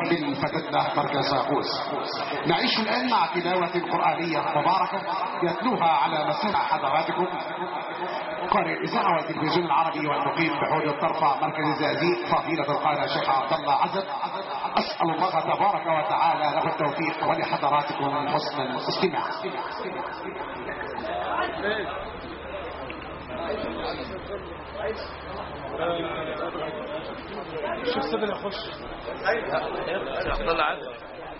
بالفتدة مركز قوس. نعيش الآن مع تلاوة قرآنية مباركة يتلوها على مسامع حضراتكم قارئ الإذاعة والتلفزيون العربي والمقيم بحول الطرفة مركز الزقازيق فضيلة القائد الشيخ عبد الله عزب. أسأل الله تبارك وتعالى له التوفيق ولحضراتكم حسن الاستماع. شو السبب يخش؟ عبد الله عزب.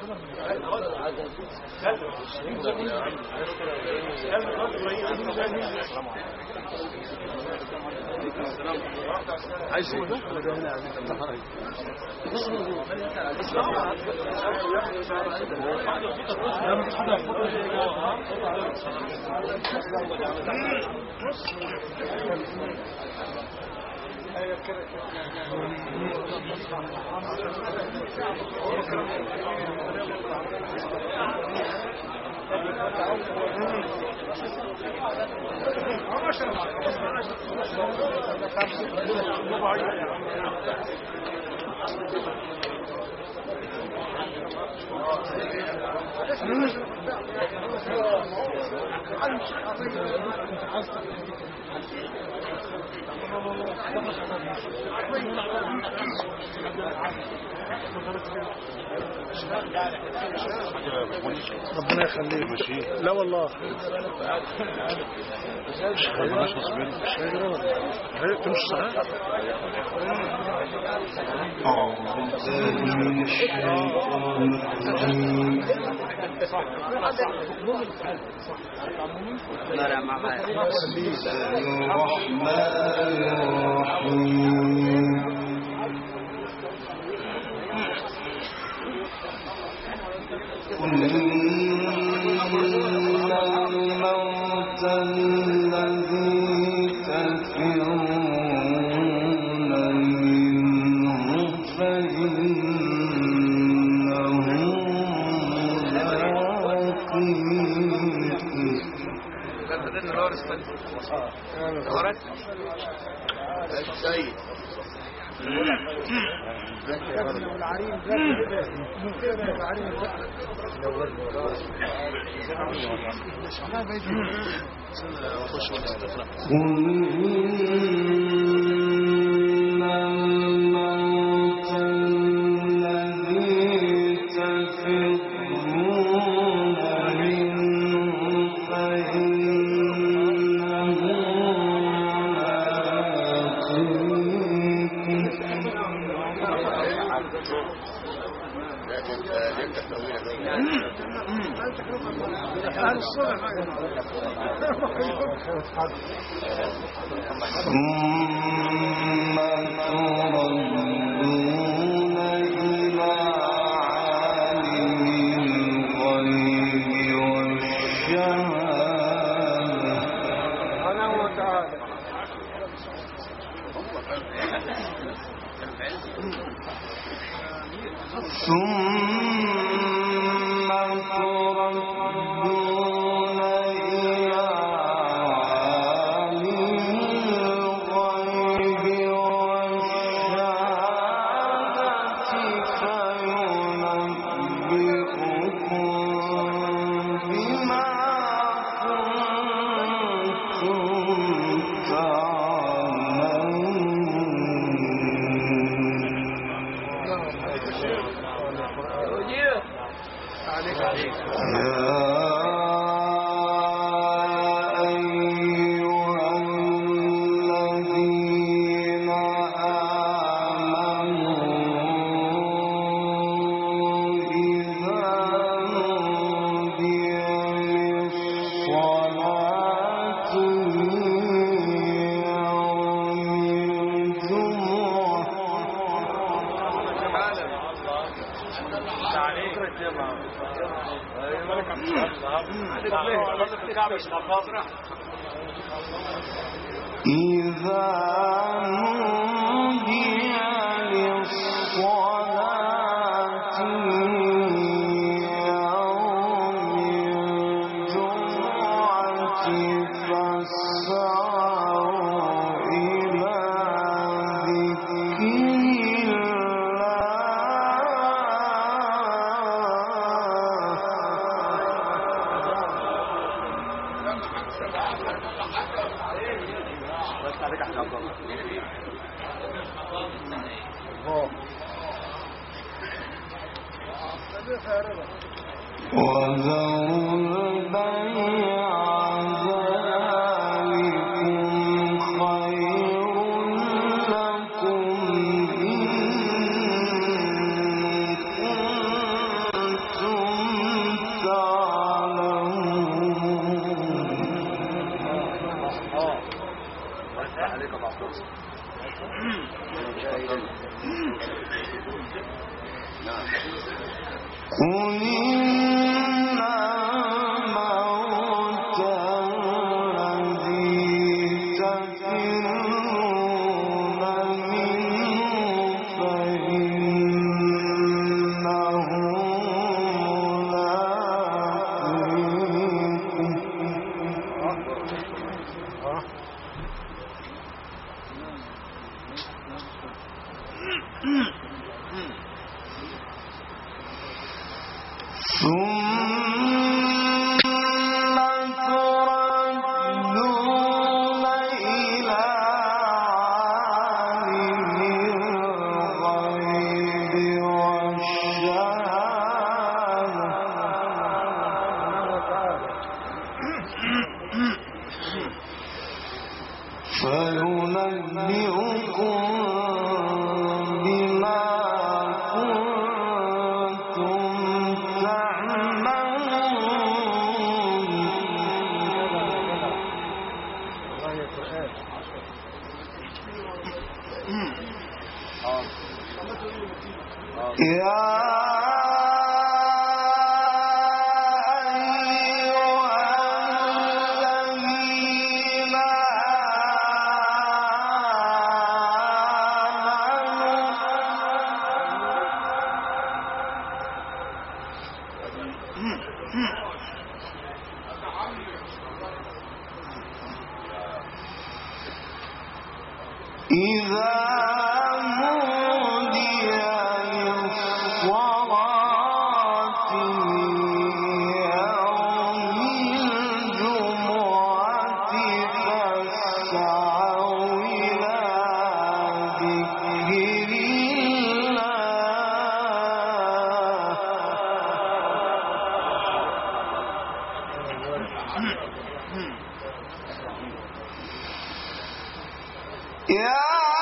ربنا يخليك. ماشي. لا والله مش غصبين. مش هي تمشي صحيح. قل إن الموت الذي تفرون منه فإنه ثم تردون إلى عالم الغيب والشهادة سبحانه وتعالى ثم تردون إلى إذا نودي للصلاة يوم الجمعة فاسعوا إلى ذكر الله بس عليك احنا عبد الله وذروا البيع ذلكم خير لكم إن كنتم تعلمون. بس عليك يا عبد الله قل إن الموت الذي تفرون منه فإنه ملاقيكم ثم تردون إلى عالم الغيب والشهادة فينبئكم بما كنتم يا إذا نودي للصلاة يوم الجمعة فاسعوا إلى ذكر الله يا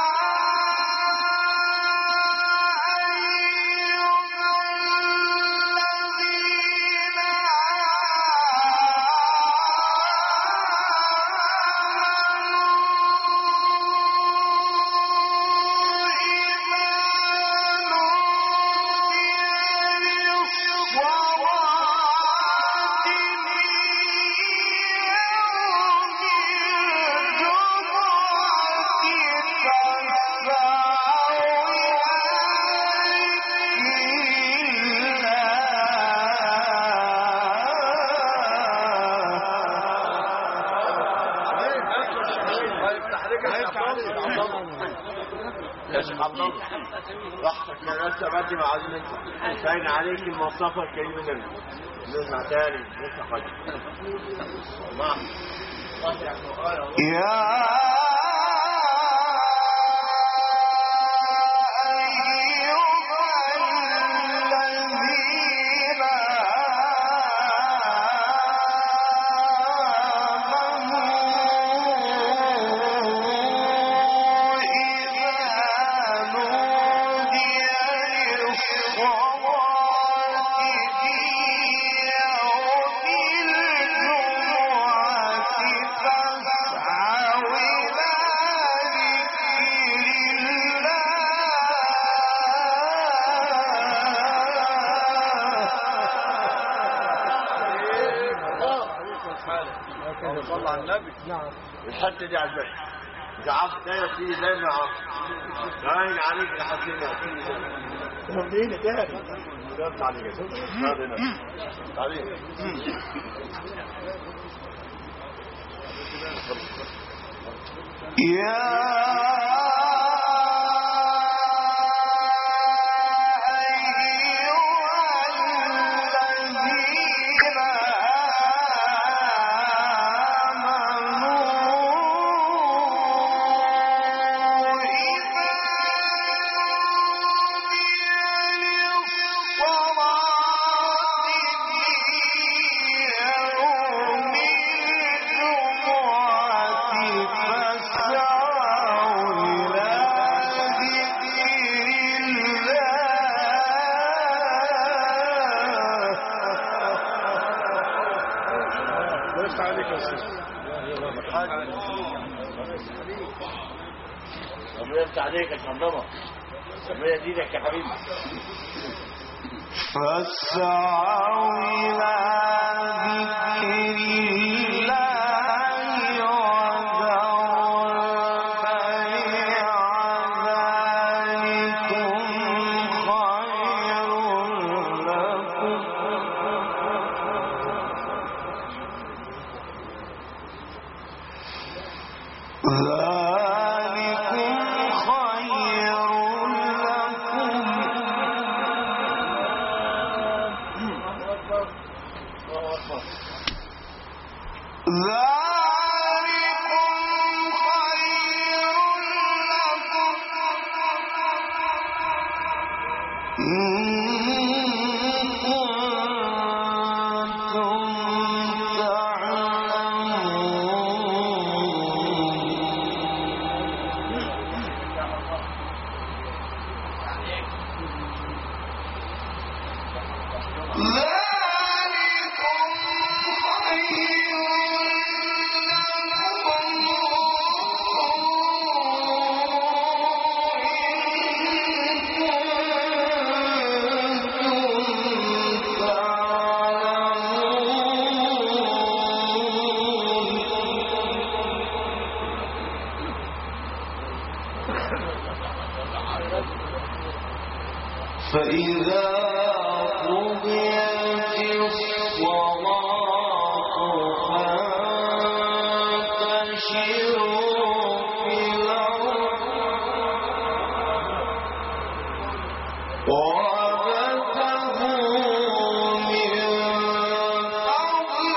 يا شيخ عبد الله راحتك يا ناس تبدي مع عزيز انت باين عليك المصطفى الكريم النبي نسمع تاني نسمع حاجه يا صلى على النبي. نعم الحته دي عجبتني انت عارف دايره تيجي زي ما عارف باين عليك الحسين يا تمرين تاني جبت عليك هذا تعالي يفتح عليك يا استاذ. ربنا يفتح عليك يا شندمه. ربنا يزيدك يا حبيبي. فاسعوا إلى ذكر الله وذروا البيع ذلكم خير فإذا قضيت الصلاة فانتشروا في الأرض وابتغوا من فضل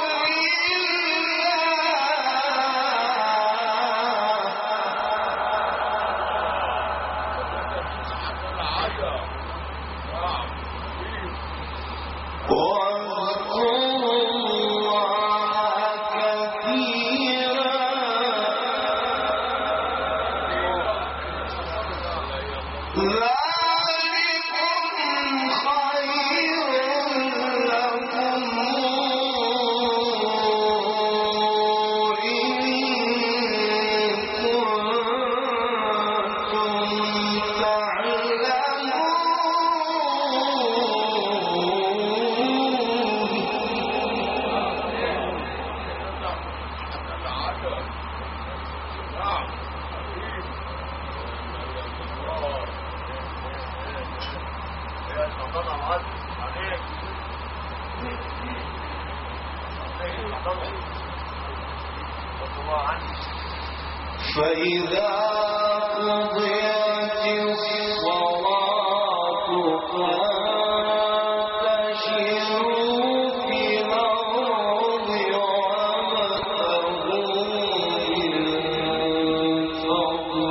فإذا قضيت الصلاة فانتشروا في الأرض وابتغوا من فضل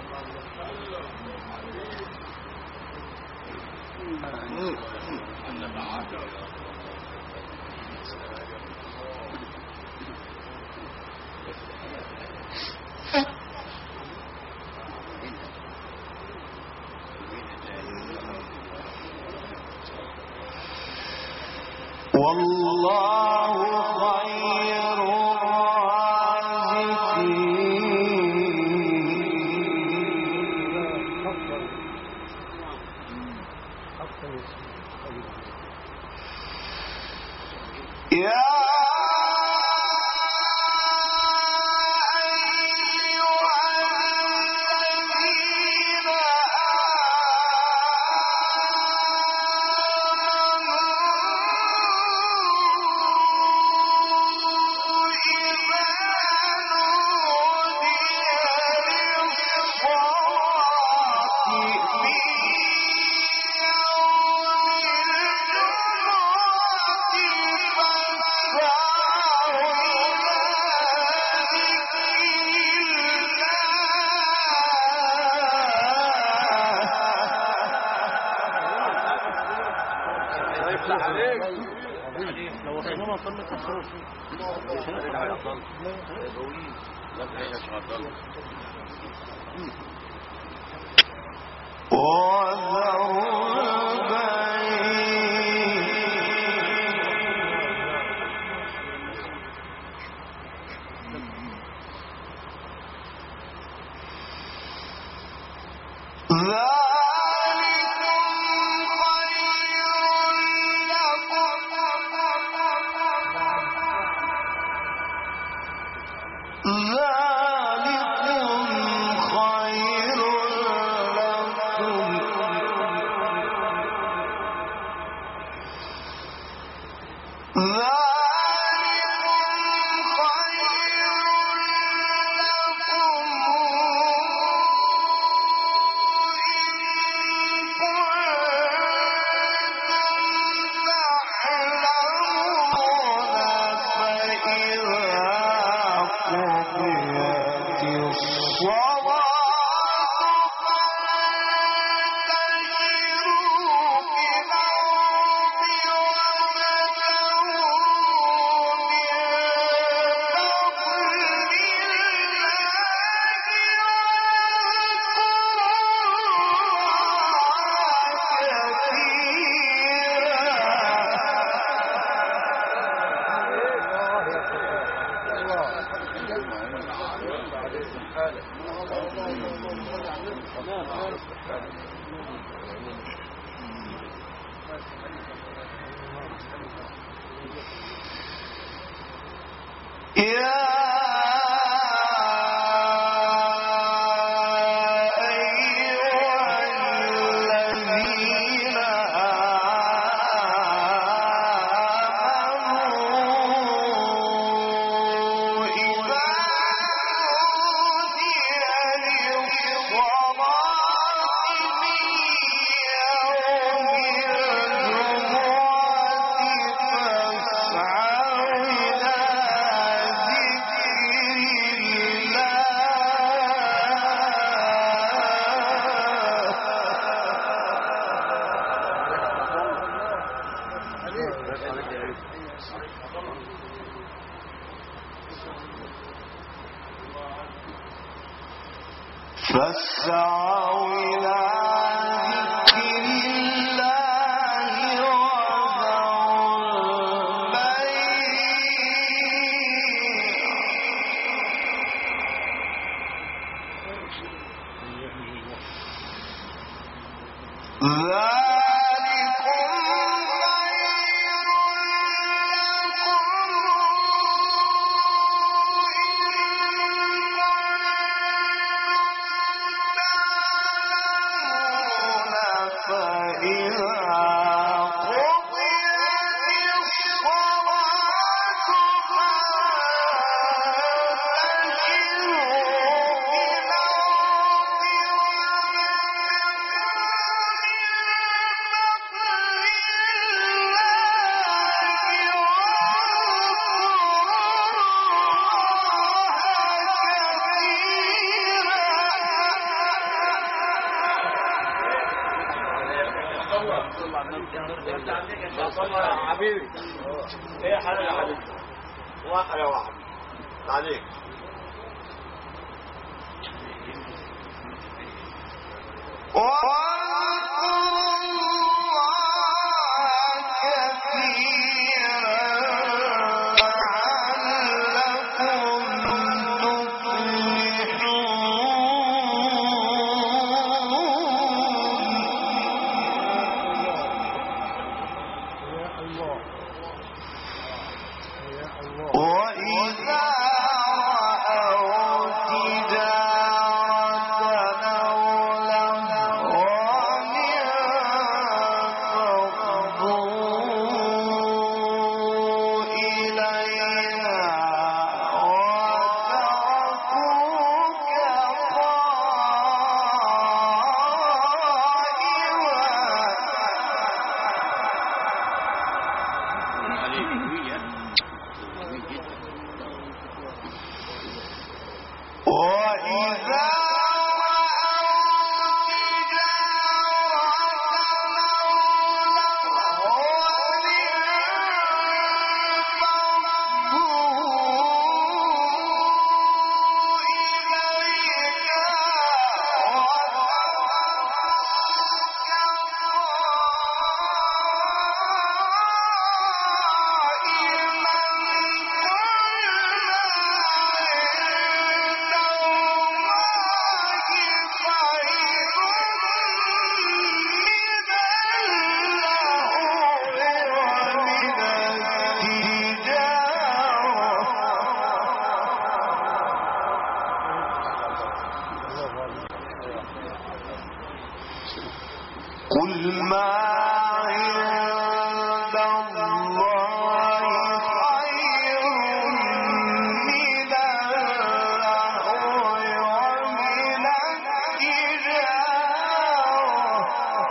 والله خير الرازقين يا لو وصلنا صلى التصرف فاسعوا إلى ذكر الله وذروا البيع حبيبي ايه حلال يا حبيبي واحد يا واحد عليك قل ما عند الله خير من اللهو ومن التجارة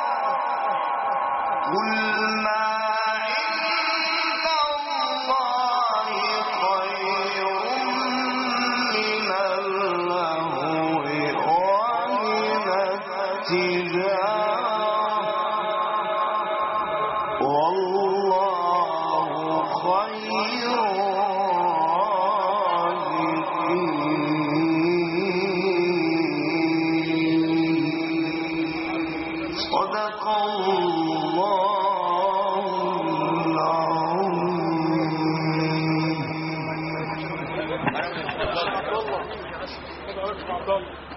قل ما عند الله خير من اللهو ومن التجارة والله خير الرازقين صدق الله العظيم.